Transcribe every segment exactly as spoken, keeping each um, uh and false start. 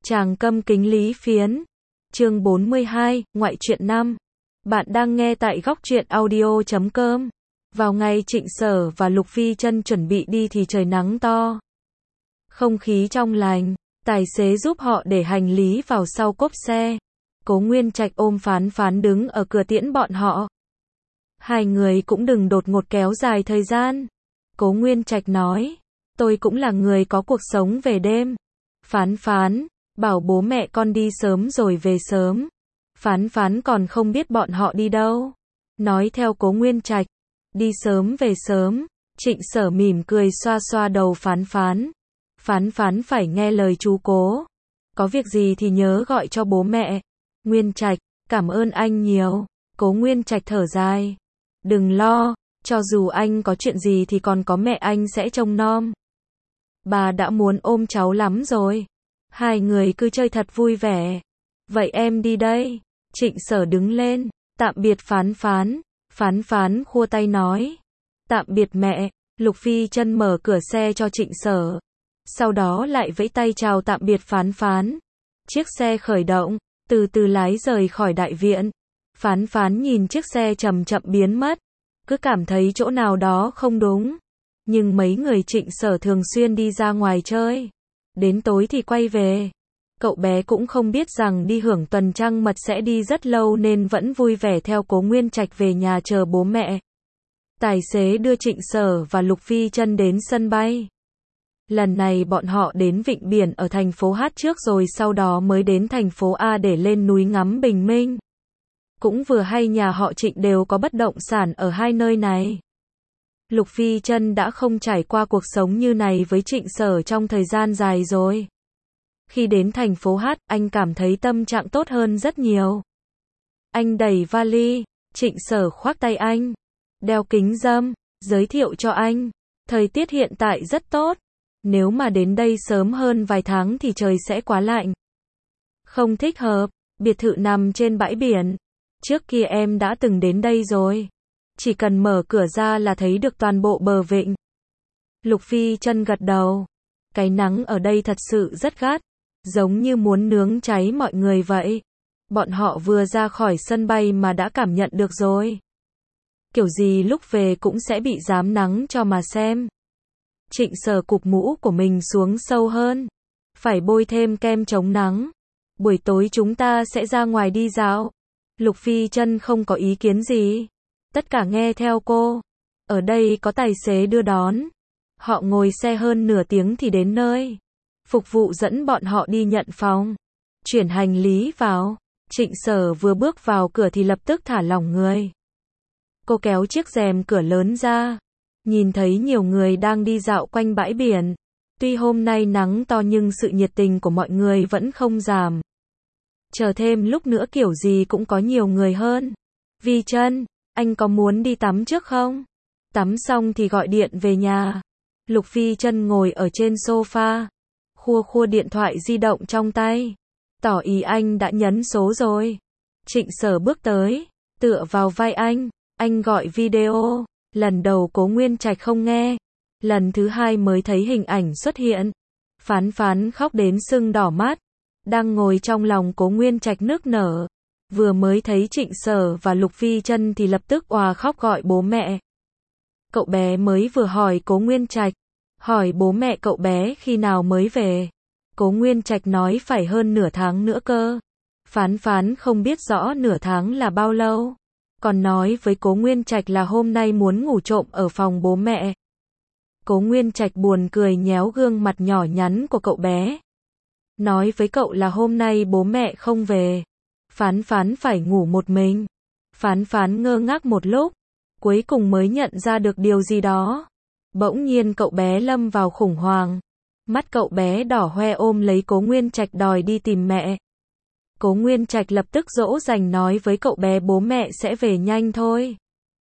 Chàng câm kính Lý Phiến. Chương bốn mươi hai, Ngoại truyện năm. Bạn đang nghe tại góc truyện audio chấm com. Vào ngày Trịnh Sở và Lục Phi Trân chuẩn bị đi thì trời nắng to. Không khí trong lành, tài xế giúp họ để hành lý vào sau cốp xe. Cố Nguyên Trạch ôm Phán Phán đứng ở cửa tiễn bọn họ. Hai người cũng đừng đột ngột kéo dài thời gian. Cố Nguyên Trạch nói, tôi cũng là người có cuộc sống về đêm. Phán Phán, bảo bố mẹ con đi sớm rồi về sớm. Phán Phán còn không biết bọn họ đi đâu. Nói theo Cố Nguyên Trạch, đi sớm về sớm. Trịnh Sở mỉm cười xoa xoa đầu Phán Phán. Phán Phán phải nghe lời chú Cố. Có việc gì thì nhớ gọi cho bố mẹ. Nguyên Trạch, cảm ơn anh nhiều. Cố Nguyên Trạch thở dài. Đừng lo, cho dù anh có chuyện gì thì còn có mẹ anh sẽ trông nom. Bà đã muốn ôm cháu lắm rồi. Hai người cứ chơi thật vui vẻ. Vậy em đi đây. Trịnh Sở đứng lên, tạm biệt Phán Phán. Phán Phán khua tay nói, tạm biệt mẹ. Lục Phi Trân mở cửa xe cho Trịnh Sở. Sau đó lại vẫy tay chào tạm biệt Phán Phán. Chiếc xe khởi động, từ từ lái rời khỏi đại viện. Phán Phán nhìn chiếc xe chậm chậm biến mất, cứ cảm thấy chỗ nào đó không đúng. Nhưng mấy người Trịnh Sở thường xuyên đi ra ngoài chơi, đến tối thì quay về. Cậu bé cũng không biết rằng đi hưởng tuần trăng mật sẽ đi rất lâu nên vẫn vui vẻ theo Cố Nguyên Trạch về nhà chờ bố mẹ. Tài xế đưa Trịnh Sở và Lục Phi Trân đến sân bay. Lần này bọn họ đến vịnh biển ở thành phố H trước rồi sau đó mới đến thành phố A để lên núi ngắm bình minh. Cũng vừa hay nhà họ Trịnh đều có bất động sản ở hai nơi này. Lục Phi Trân đã không trải qua cuộc sống như này với Trịnh Sở trong thời gian dài rồi. Khi đến thành phố H, anh cảm thấy tâm trạng tốt hơn rất nhiều. Anh đẩy vali, Trịnh Sở khoác tay anh, đeo kính râm, giới thiệu cho anh. Thời tiết hiện tại rất tốt. Nếu mà đến đây sớm hơn vài tháng thì trời sẽ quá lạnh. Không thích hợp, biệt thự nằm trên bãi biển. Trước kia em đã từng đến đây rồi. Chỉ cần mở cửa ra là thấy được toàn bộ bờ vịnh. Lục Phi Trân gật đầu. Cái nắng ở đây thật sự rất gắt, giống như muốn nướng cháy mọi người vậy. Bọn họ vừa ra khỏi sân bay mà đã cảm nhận được rồi. Kiểu gì lúc về cũng sẽ bị rám nắng cho mà xem. Trịnh Sở cụp mũ của mình xuống sâu hơn. Phải bôi thêm kem chống nắng. Buổi tối chúng ta sẽ ra ngoài đi dạo. Lục Phi Trân không có ý kiến gì. Tất cả nghe theo cô. Ở đây có tài xế đưa đón. Họ ngồi xe hơn nửa tiếng thì đến nơi. Phục vụ dẫn bọn họ đi nhận phòng. Chuyển hành lý vào. Trịnh Sở vừa bước vào cửa thì lập tức thả lỏng người. Cô kéo chiếc rèm cửa lớn ra. Nhìn thấy nhiều người đang đi dạo quanh bãi biển. Tuy hôm nay nắng to nhưng sự nhiệt tình của mọi người vẫn không giảm. Chờ thêm lúc nữa kiểu gì cũng có nhiều người hơn. Vi Trân, anh có muốn đi tắm trước không? Tắm xong thì gọi điện về nhà. Lục Phi Trân ngồi ở trên sofa, khua khua điện thoại di động trong tay, tỏ ý anh đã nhấn số rồi. Trịnh Sở bước tới, tựa vào vai anh, anh gọi video. Lần đầu Cố Nguyên Trạch không nghe, lần thứ hai mới thấy hình ảnh xuất hiện. Phán Phán khóc đến sưng đỏ mắt, đang ngồi trong lòng Cố Nguyên Trạch nức nở. Vừa mới thấy Trịnh Sở và Lục Phi Trân thì lập tức òa khóc gọi bố mẹ. Cậu bé mới vừa hỏi Cố Nguyên Trạch, hỏi bố mẹ cậu bé khi nào mới về. Cố Nguyên Trạch nói phải hơn nửa tháng nữa cơ. Phán Phán không biết rõ nửa tháng là bao lâu. Còn nói với Cố Nguyên Trạch là hôm nay muốn ngủ trộm ở phòng bố mẹ. Cố Nguyên Trạch buồn cười nhéo gương mặt nhỏ nhắn của cậu bé. Nói với cậu là hôm nay bố mẹ không về. Phán Phán phải ngủ một mình. Phán Phán ngơ ngác một lúc, cuối cùng mới nhận ra được điều gì đó. Bỗng nhiên cậu bé lâm vào khủng hoảng. Mắt cậu bé đỏ hoe ôm lấy Cố Nguyên Trạch đòi đi tìm mẹ. Cố Nguyên Trạch lập tức dỗ dành nói với cậu bé bố mẹ sẽ về nhanh thôi.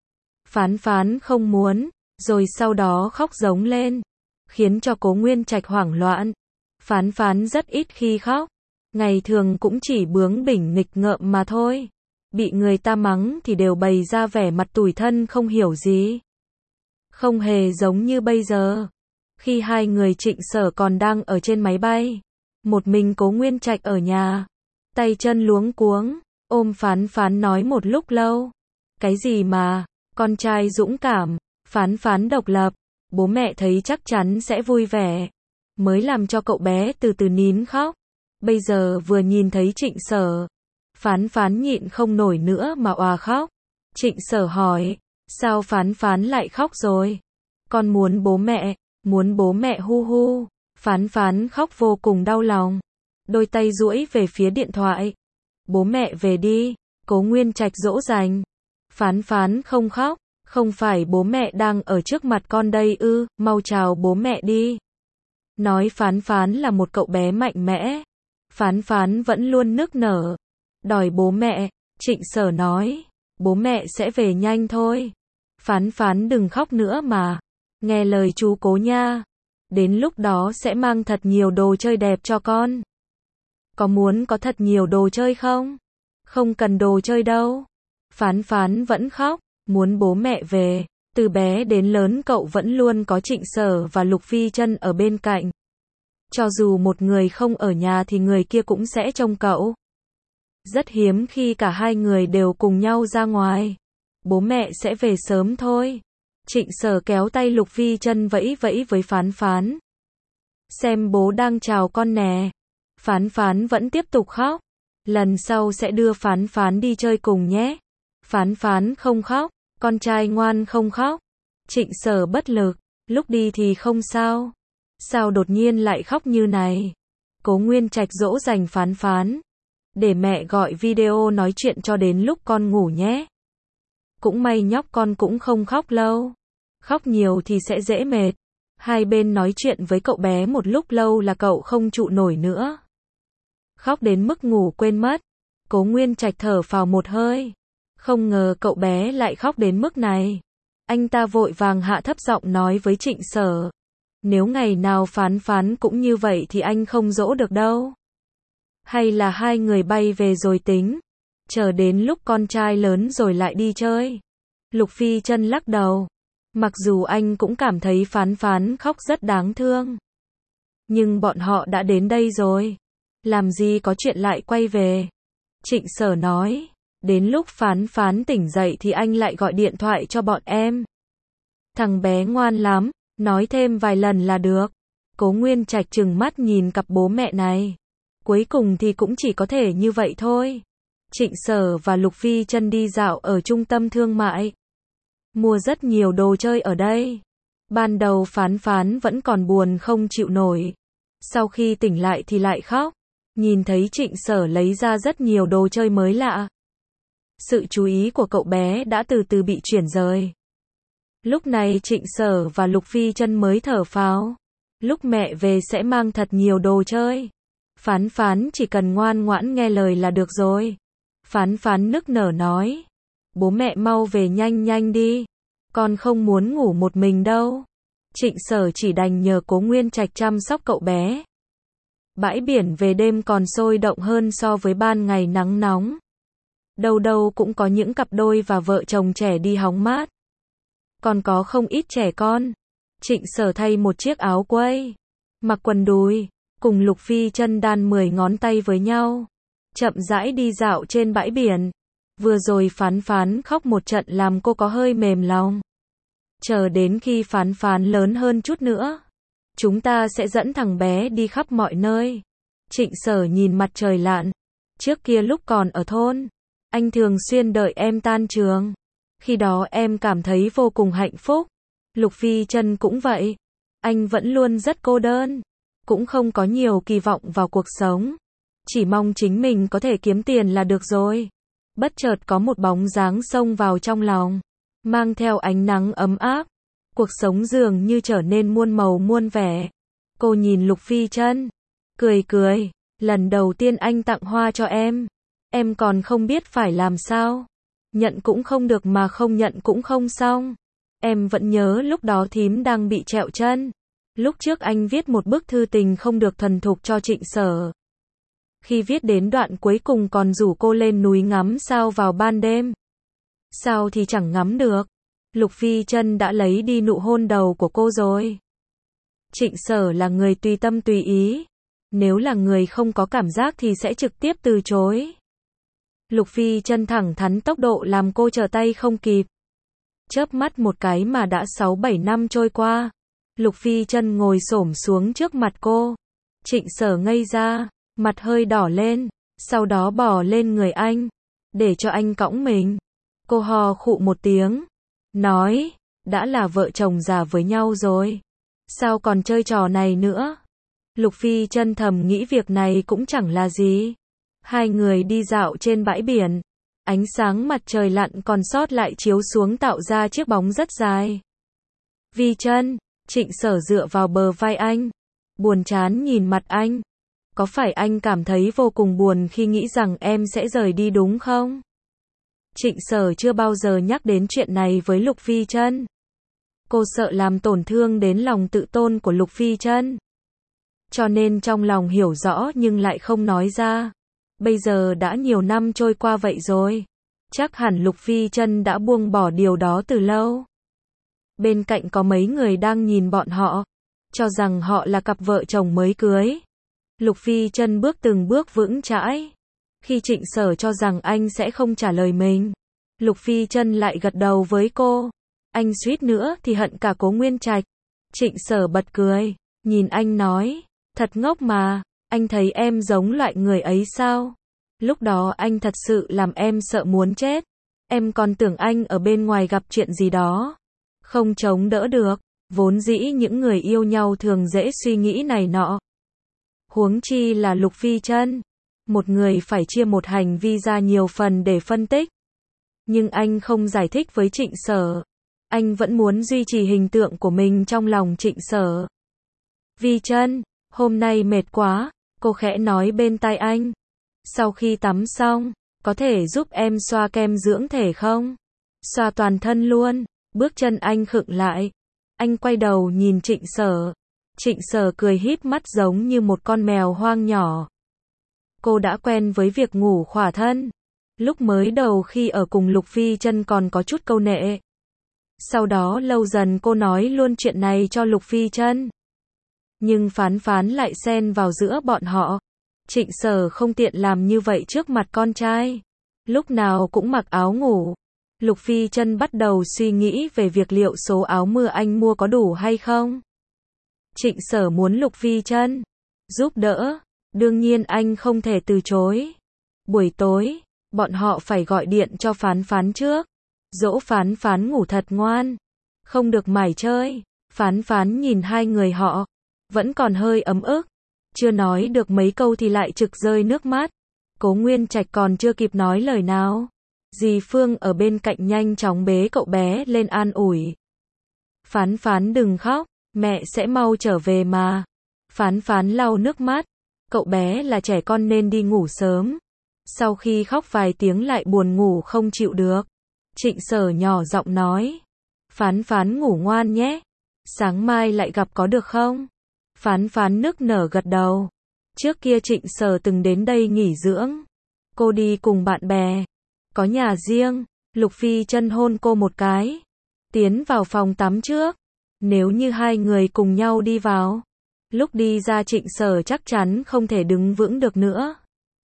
Phán Phán không muốn, rồi sau đó khóc giống lên, khiến cho Cố Nguyên Trạch hoảng loạn. Phán Phán rất ít khi khóc, ngày thường cũng chỉ bướng bỉnh nghịch ngợm mà thôi. Bị người ta mắng thì đều bày ra vẻ mặt tủi thân không hiểu gì. Không hề giống như bây giờ. Khi hai người Trịnh Sở còn đang ở trên máy bay, Một mình Cố Nguyên Trạch ở nhà, tay chân luống cuống, ôm Phán Phán nói một lúc lâu. Cái gì mà, con trai dũng cảm, Phán Phán độc lập, bố mẹ thấy chắc chắn sẽ vui vẻ, mới làm cho cậu bé từ từ nín khóc. Bây giờ vừa nhìn thấy Trịnh Sở, Phán Phán nhịn không nổi nữa mà òa khóc. Trịnh Sở hỏi, sao Phán Phán lại khóc rồi? Con muốn bố mẹ, muốn bố mẹ hu hu. Phán Phán khóc vô cùng đau lòng, đôi tay duỗi về phía điện thoại. Bố mẹ về đi, Cố Nguyên Trạch dỗ dành. Phán Phán không khóc, không phải bố mẹ đang ở trước mặt con đây ư, mau chào bố mẹ đi. Nói Phán Phán là một cậu bé mạnh mẽ. Phán Phán vẫn luôn nức nở, đòi bố mẹ. Trịnh Sở nói, bố mẹ sẽ về nhanh thôi. Phán Phán đừng khóc nữa mà, nghe lời chú Cố nha. Đến lúc đó sẽ mang thật nhiều đồ chơi đẹp cho con. Có muốn có thật nhiều đồ chơi không? Không cần đồ chơi đâu. Phán Phán vẫn khóc, muốn bố mẹ về. Từ bé đến lớn cậu vẫn luôn có Trịnh Sở và Lục Phi Trân ở bên cạnh. Cho dù một người không ở nhà thì người kia cũng sẽ trông cậu. Rất hiếm khi cả hai người đều cùng nhau ra ngoài. Bố mẹ sẽ về sớm thôi. Trịnh Sở kéo tay Lục Phi Trân vẫy vẫy với Phán Phán. Xem bố đang chào con nè. Phán Phán vẫn tiếp tục khóc. Lần sau sẽ đưa Phán Phán đi chơi cùng nhé. Phán Phán không khóc, con trai ngoan không khóc. Trịnh Sở bất lực, lúc đi thì không sao. Sao đột nhiên lại khóc như này? Cố Nguyên Trạch dỗ dành Phán Phán. Để mẹ gọi video nói chuyện cho đến lúc con ngủ nhé. Cũng may nhóc con cũng không khóc lâu. Khóc nhiều thì sẽ dễ mệt. Hai bên nói chuyện với cậu bé một lúc lâu là cậu không trụ nổi nữa. Khóc đến mức ngủ quên mất. Cố Nguyên Trạch thở phào một hơi. Không ngờ cậu bé lại khóc đến mức này. Anh ta vội vàng hạ thấp giọng nói với Trịnh Sở. Nếu ngày nào Phán Phán cũng như vậy thì anh không dỗ được đâu. Hay là hai người bay về rồi tính. Chờ đến lúc con trai lớn rồi lại đi chơi. Lục Phi Trân lắc đầu. Mặc dù anh cũng cảm thấy Phán Phán khóc rất đáng thương. Nhưng bọn họ đã đến đây rồi. Làm gì có chuyện lại quay về. Trịnh Sở nói. Đến lúc Phán Phán tỉnh dậy thì anh lại gọi điện thoại cho bọn em. Thằng bé ngoan lắm, nói thêm vài lần là được. Cố Nguyên Trạch trừng mắt nhìn cặp bố mẹ này. Cuối cùng thì cũng chỉ có thể như vậy thôi. Trịnh Sở và Lục Phi Trân đi dạo ở trung tâm thương mại. Mua rất nhiều đồ chơi ở đây. Ban đầu Phán Phán vẫn còn buồn không chịu nổi. Sau khi tỉnh lại thì lại khóc. Nhìn thấy Trịnh Sở lấy ra rất nhiều đồ chơi mới lạ. Sự chú ý của cậu bé đã từ từ bị chuyển rời. Lúc này Trịnh Sở và Lục Phi Trân mới thở phào. Lúc mẹ về sẽ mang thật nhiều đồ chơi. Phán Phán chỉ cần ngoan ngoãn nghe lời là được rồi. Phán Phán nức nở nói. Bố mẹ mau về nhanh nhanh đi. Con không muốn ngủ một mình đâu. Trịnh Sở chỉ đành nhờ Cố Nguyên Trạch chăm sóc cậu bé. Bãi biển về đêm còn sôi động hơn so với ban ngày nắng nóng. Đâu đâu cũng có những cặp đôi và vợ chồng trẻ đi hóng mát. Còn có không ít trẻ con. Trịnh Sở thay một chiếc áo quây, mặc quần đùi, cùng Lục Phi Trân đan mười ngón tay với nhau. Chậm rãi đi dạo trên bãi biển. Vừa rồi Phán Phán khóc một trận làm cô có hơi mềm lòng. Chờ đến khi Phán Phán lớn hơn chút nữa, chúng ta sẽ dẫn thằng bé đi khắp mọi nơi. Trịnh Sở nhìn mặt trời lặn. Trước kia lúc còn ở thôn, anh thường xuyên đợi em tan trường. Khi đó em cảm thấy vô cùng hạnh phúc. Lục Phi Trân cũng vậy. Anh vẫn luôn rất cô đơn. Cũng không có nhiều kỳ vọng vào cuộc sống. Chỉ mong chính mình có thể kiếm tiền là được rồi. Bất chợt có một bóng dáng xông vào trong lòng. Mang theo ánh nắng ấm áp. Cuộc sống dường như trở nên muôn màu muôn vẻ. Cô nhìn Lục Phi Trân. Cười cười. Lần đầu tiên anh tặng hoa cho em. Em còn không biết phải làm sao. Nhận cũng không được mà không nhận cũng không xong. Em vẫn nhớ lúc đó thím đang bị trẹo chân. Lúc trước anh viết một bức thư tình không được thuần thục cho Trịnh Sở. Khi viết đến đoạn cuối cùng còn rủ cô lên núi ngắm sao vào ban đêm. Sao thì chẳng ngắm được. Lục Phi Trân đã lấy đi nụ hôn đầu của cô rồi. Trịnh Sở là người tùy tâm tùy ý. Nếu là người không có cảm giác thì sẽ trực tiếp từ chối. Lục Phi Chân thẳng thắn tốc độ làm cô trở tay không kịp. Chớp mắt một cái mà đã sáu bảy năm trôi qua. Lục Phi Chân ngồi xổm xuống trước mặt cô. Trịnh Sở ngây ra, mặt hơi đỏ lên, sau đó bò lên người anh, để cho anh cõng mình. Cô hò khụ một tiếng, nói, đã là vợ chồng già với nhau rồi, sao còn chơi trò này nữa? Lục Phi Chân thầm nghĩ việc này cũng chẳng là gì. Hai người đi dạo trên bãi biển, ánh sáng mặt trời lặn còn sót lại chiếu xuống tạo ra chiếc bóng rất dài. Vi Chân, Trịnh Sở dựa vào bờ vai anh, buồn chán nhìn mặt anh. Có phải anh cảm thấy vô cùng buồn khi nghĩ rằng em sẽ rời đi đúng không? Trịnh Sở chưa bao giờ nhắc đến chuyện này với Lục Phi Chân. Cô sợ làm tổn thương đến lòng tự tôn của Lục Phi Chân. Cho nên trong lòng hiểu rõ nhưng lại không nói ra. Bây giờ đã nhiều năm trôi qua vậy rồi. Chắc hẳn Lục Phi Chân đã buông bỏ điều đó từ lâu. Bên cạnh có mấy người đang nhìn bọn họ, cho rằng họ là cặp vợ chồng mới cưới. Lục Phi Chân bước từng bước vững chãi. Khi Trịnh Sở cho rằng anh sẽ không trả lời mình, Lục Phi Chân lại gật đầu với cô. Anh suýt nữa thì hận cả Cố Nguyên Trạch. Trịnh Sở bật cười, nhìn anh nói, thật ngốc mà, anh thấy em giống loại người ấy sao? Lúc đó anh thật sự làm em sợ muốn chết. Em còn tưởng anh ở bên ngoài gặp chuyện gì đó, không chống đỡ được. Vốn dĩ những người yêu nhau thường dễ suy nghĩ này nọ. Huống chi là Lục Phi Chân. Một người phải chia một hành vi ra nhiều phần để phân tích. Nhưng anh không giải thích với Trịnh Sở. Anh vẫn muốn duy trì hình tượng của mình trong lòng Trịnh Sở. Vi Chân, hôm nay mệt quá, cô khẽ nói bên tai anh. Sau khi tắm xong, có thể giúp em xoa kem dưỡng thể không? Xoa toàn thân luôn. Bước chân anh khựng lại. Anh quay đầu nhìn Trịnh Sở. Trịnh Sở cười híp mắt giống như một con mèo hoang nhỏ. Cô đã quen với việc ngủ khỏa thân. Lúc mới đầu khi ở cùng Lục Phi Chân còn có chút câu nệ. Sau đó lâu dần cô nói luôn chuyện này cho Lục Phi Chân. Nhưng Phán Phán lại xen vào giữa bọn họ. Trịnh Sở không tiện làm như vậy trước mặt con trai. Lúc nào cũng mặc áo ngủ. Lục Phi Chân bắt đầu suy nghĩ về việc liệu số áo mưa anh mua có đủ hay không. Trịnh Sở muốn Lục Phi Chân giúp đỡ, đương nhiên anh không thể từ chối. Buổi tối, bọn họ phải gọi điện cho Phán Phán trước, dỗ Phán Phán ngủ thật ngoan, không được mải chơi. Phán Phán nhìn hai người họ, vẫn còn hơi ấm ức, chưa nói được mấy câu thì lại trực rơi nước mắt. Cố Nguyên Trạch còn chưa kịp nói lời nào, dì Phương ở bên cạnh nhanh chóng bế cậu bé lên an ủi. Phán Phán đừng khóc, mẹ sẽ mau trở về mà. Phán Phán lau nước mắt, cậu bé là trẻ con nên đi ngủ sớm. Sau khi khóc vài tiếng lại buồn ngủ không chịu được. Trịnh Sở nhỏ giọng nói, Phán Phán ngủ ngoan nhé, sáng mai lại gặp có được không? Phán Phán nức nở gật đầu. Trước kia Trịnh Sở từng đến đây nghỉ dưỡng. Cô đi cùng bạn bè, có nhà riêng. Lục Phi Chân hôn cô một cái, tiến vào phòng tắm trước. Nếu như hai người cùng nhau đi vào, lúc đi ra Trịnh Sở chắc chắn không thể đứng vững được nữa.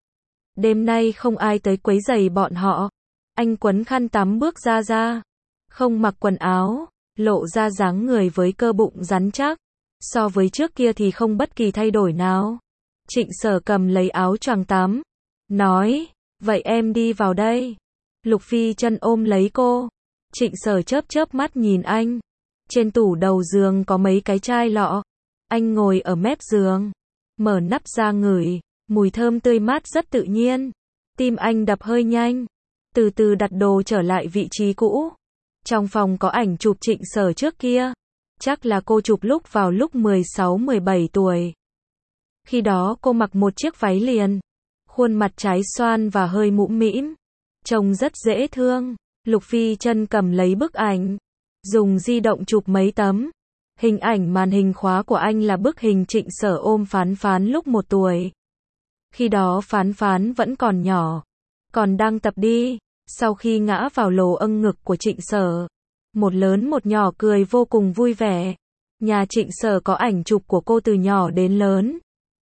Đêm nay không ai tới quấy rầy bọn họ. Anh quấn khăn tắm bước ra ra, không mặc quần áo, lộ ra dáng người với cơ bụng rắn chắc. So với trước kia thì không bất kỳ thay đổi nào. Trịnh Sở cầm lấy áo choàng tắm, nói, vậy em đi vào đây. Lục Phi Chân ôm lấy cô. Trịnh Sở chớp chớp mắt nhìn anh. Trên tủ đầu giường có mấy cái chai lọ. Anh ngồi ở mép giường, mở nắp ra ngửi, mùi thơm tươi mát rất tự nhiên. Tim anh đập hơi nhanh, từ từ đặt đồ trở lại vị trí cũ. Trong phòng có ảnh chụp Trịnh Sở trước kia. Chắc là cô chụp lúc vào lúc mười sáu mười bảy tuổi. Khi đó cô mặc một chiếc váy liền, khuôn mặt trái xoan và hơi mũm mĩm, trông rất dễ thương. Lục Phi Chân cầm lấy bức ảnh, dùng di động chụp mấy tấm. Hình ảnh màn hình khóa của anh là bức hình Trịnh Sở ôm Phán Phán lúc một tuổi. Khi đó Phán Phán vẫn còn nhỏ, còn đang tập đi. Sau khi ngã vào lồ âng ngực của Trịnh Sở, một lớn một nhỏ cười vô cùng vui vẻ. Nhà Trịnh Sở có ảnh chụp của cô từ nhỏ đến lớn.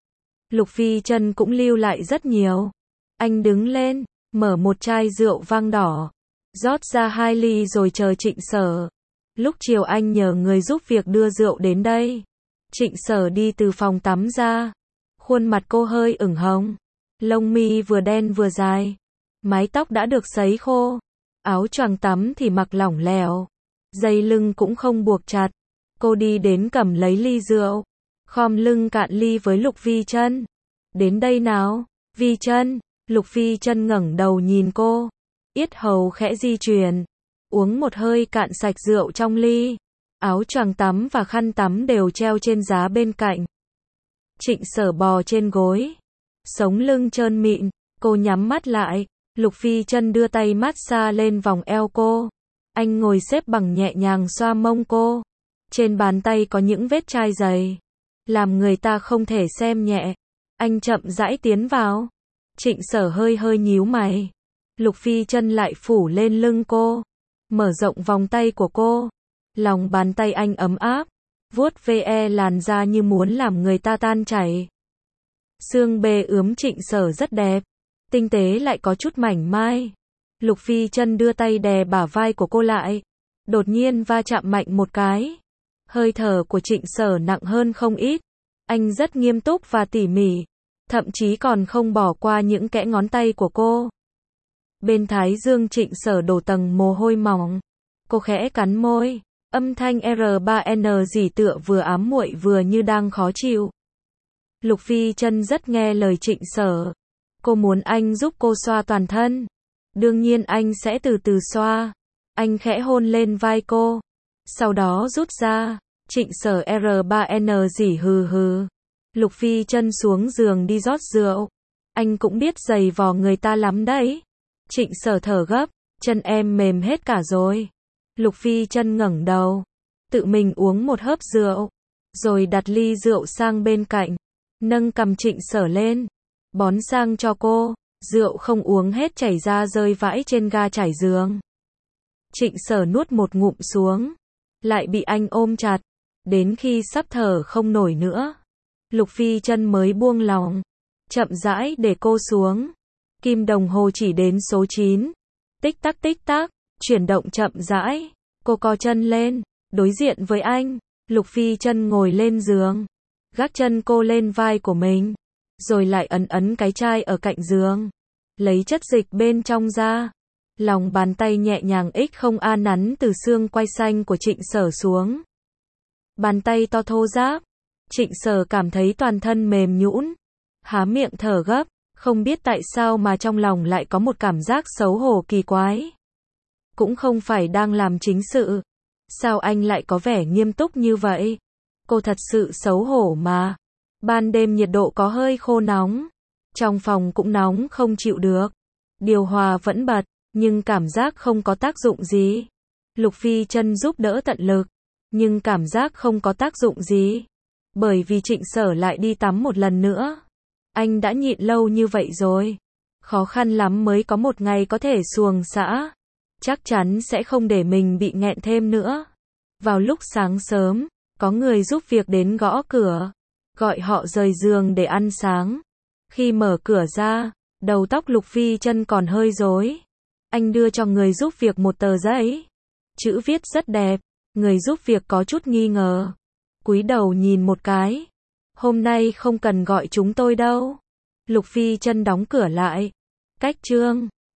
Lục Phi Trân cũng lưu lại rất nhiều. Anh đứng lên, mở một chai rượu vang đỏ, rót ra hai ly rồi chờ Trịnh Sở. Lúc chiều anh nhờ người giúp việc đưa rượu đến đây. Trịnh Sở đi từ phòng tắm ra. Khuôn mặt cô hơi ửng hồng. Lông mi vừa đen vừa dài. Mái tóc đã được sấy khô. Áo choàng tắm thì mặc lỏng lẻo. Dây lưng cũng không buộc chặt. Cô đi đến cầm lấy ly rượu. Khom lưng cạn ly với Lục Vi Trân. Đến đây nào, Vi Trân. Lục Vi Trân ngẩng đầu nhìn cô. Yết hầu khẽ di chuyển. Uống một hơi cạn sạch rượu trong ly. Áo choàng tắm và khăn tắm đều treo trên giá bên cạnh. Trịnh Sở bò trên gối. Sống lưng trơn mịn. Cô nhắm mắt lại. Lục Phi Trân đưa tay massage lên vòng eo cô. Anh ngồi xếp bằng nhẹ nhàng xoa mông cô. Trên bàn tay có những vết chai dày. Làm người ta không thể xem nhẹ. Anh chậm rãi tiến vào. Trịnh Sở hơi hơi nhíu mày. Lục Phi Trân lại phủ lên lưng cô. Mở rộng vòng tay của cô. Lòng bàn tay anh ấm áp. Vuốt ve làn da như muốn làm người ta tan chảy. Xương bề ướm Trịnh Sở rất đẹp. Tinh tế lại có chút mảnh mai. Lục Phi Trân đưa tay đè bả vai của cô lại. Đột nhiên va chạm mạnh một cái. Hơi thở của Trịnh Sở nặng hơn không ít. Anh rất nghiêm túc và tỉ mỉ. Thậm chí còn không bỏ qua những kẽ ngón tay của cô. Bên thái dương Trịnh Sở đổ tầng mồ hôi mỏng. Cô khẽ cắn môi. Âm thanh R ba N dỉ tựa vừa ám muội vừa như đang khó chịu. Lục Phi Trân rất nghe lời Trịnh Sở. Cô muốn anh giúp cô xoa toàn thân. Đương nhiên anh sẽ từ từ xoa. Anh khẽ hôn lên vai cô. Sau đó rút ra. Trịnh Sở R ba N dỉ hừ hừ. Lục Phi Trân xuống giường đi rót rượu. Anh cũng biết giày vò người ta lắm đấy. Trịnh Sở thở gấp. Chân em mềm hết cả rồi. Lục Phi Trân ngẩng đầu. Tự mình uống một hớp rượu. Rồi đặt ly rượu sang bên cạnh. Nâng cằm Trịnh Sở lên. Bón sang cho cô. Rượu không uống hết chảy ra rơi vãi trên ga trải giường. Trịnh Sở nuốt một ngụm xuống. Lại bị anh ôm chặt. Đến khi sắp thở không nổi nữa. Lục Phi Trân mới buông lòng. Chậm rãi để cô xuống. Kim đồng hồ chỉ đến số chín. Tích tắc tích tắc. Chuyển động chậm rãi. Cô co chân lên. Đối diện với anh. Lục Phi Trân ngồi lên giường. Gác chân cô lên vai của mình. Rồi lại ấn ấn cái chai ở cạnh giường. Lấy chất dịch bên trong ra. Lòng bàn tay nhẹ nhàng ích không a nắn từ xương quai xanh của Trịnh Sở xuống. Bàn tay to thô ráp. Trịnh Sở cảm thấy toàn thân mềm nhũn. Há miệng thở gấp. Không biết tại sao mà trong lòng lại có một cảm giác xấu hổ kỳ quái. Cũng không phải đang làm chính sự. Sao anh lại có vẻ nghiêm túc như vậy? Cô thật sự xấu hổ mà. Ban đêm nhiệt độ có hơi khô nóng. Trong phòng cũng nóng không chịu được. Điều hòa vẫn bật, nhưng cảm giác không có tác dụng gì. Lục Phi Trân giúp đỡ tận lực, nhưng cảm giác không có tác dụng gì. Bởi vì Trịnh Sở lại đi tắm một lần nữa. Anh đã nhịn lâu như vậy rồi. Khó khăn lắm mới có một ngày có thể xuồng xã. Chắc chắn sẽ không để mình bị nghẹn thêm nữa. Vào lúc sáng sớm, có người giúp việc đến gõ cửa. Gọi họ rời giường để ăn sáng. Khi mở cửa ra, đầu tóc Lục Phi Trân còn hơi rối. Anh đưa cho người giúp việc một tờ giấy. Chữ viết rất đẹp. Người giúp việc có chút nghi ngờ. Cúi đầu nhìn một cái. Hôm nay không cần gọi chúng tôi đâu. Lục Phi Trân đóng cửa lại. Cách chương